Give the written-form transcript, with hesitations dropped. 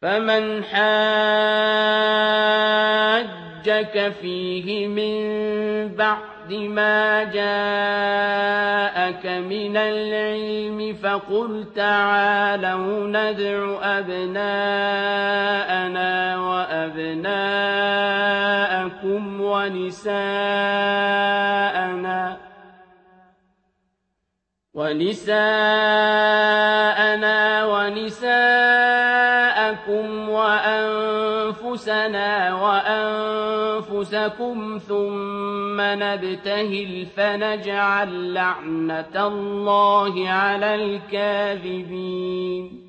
فمن حاجك فيه من بعد ما جاءك من العلم فقل تعالوا ندع أبناءنا وأبناءكم ونساءنا ونساءكم وأنفسنا وأنفسكم ثم نبتهل فنجعل لعنة الله على الكاذبين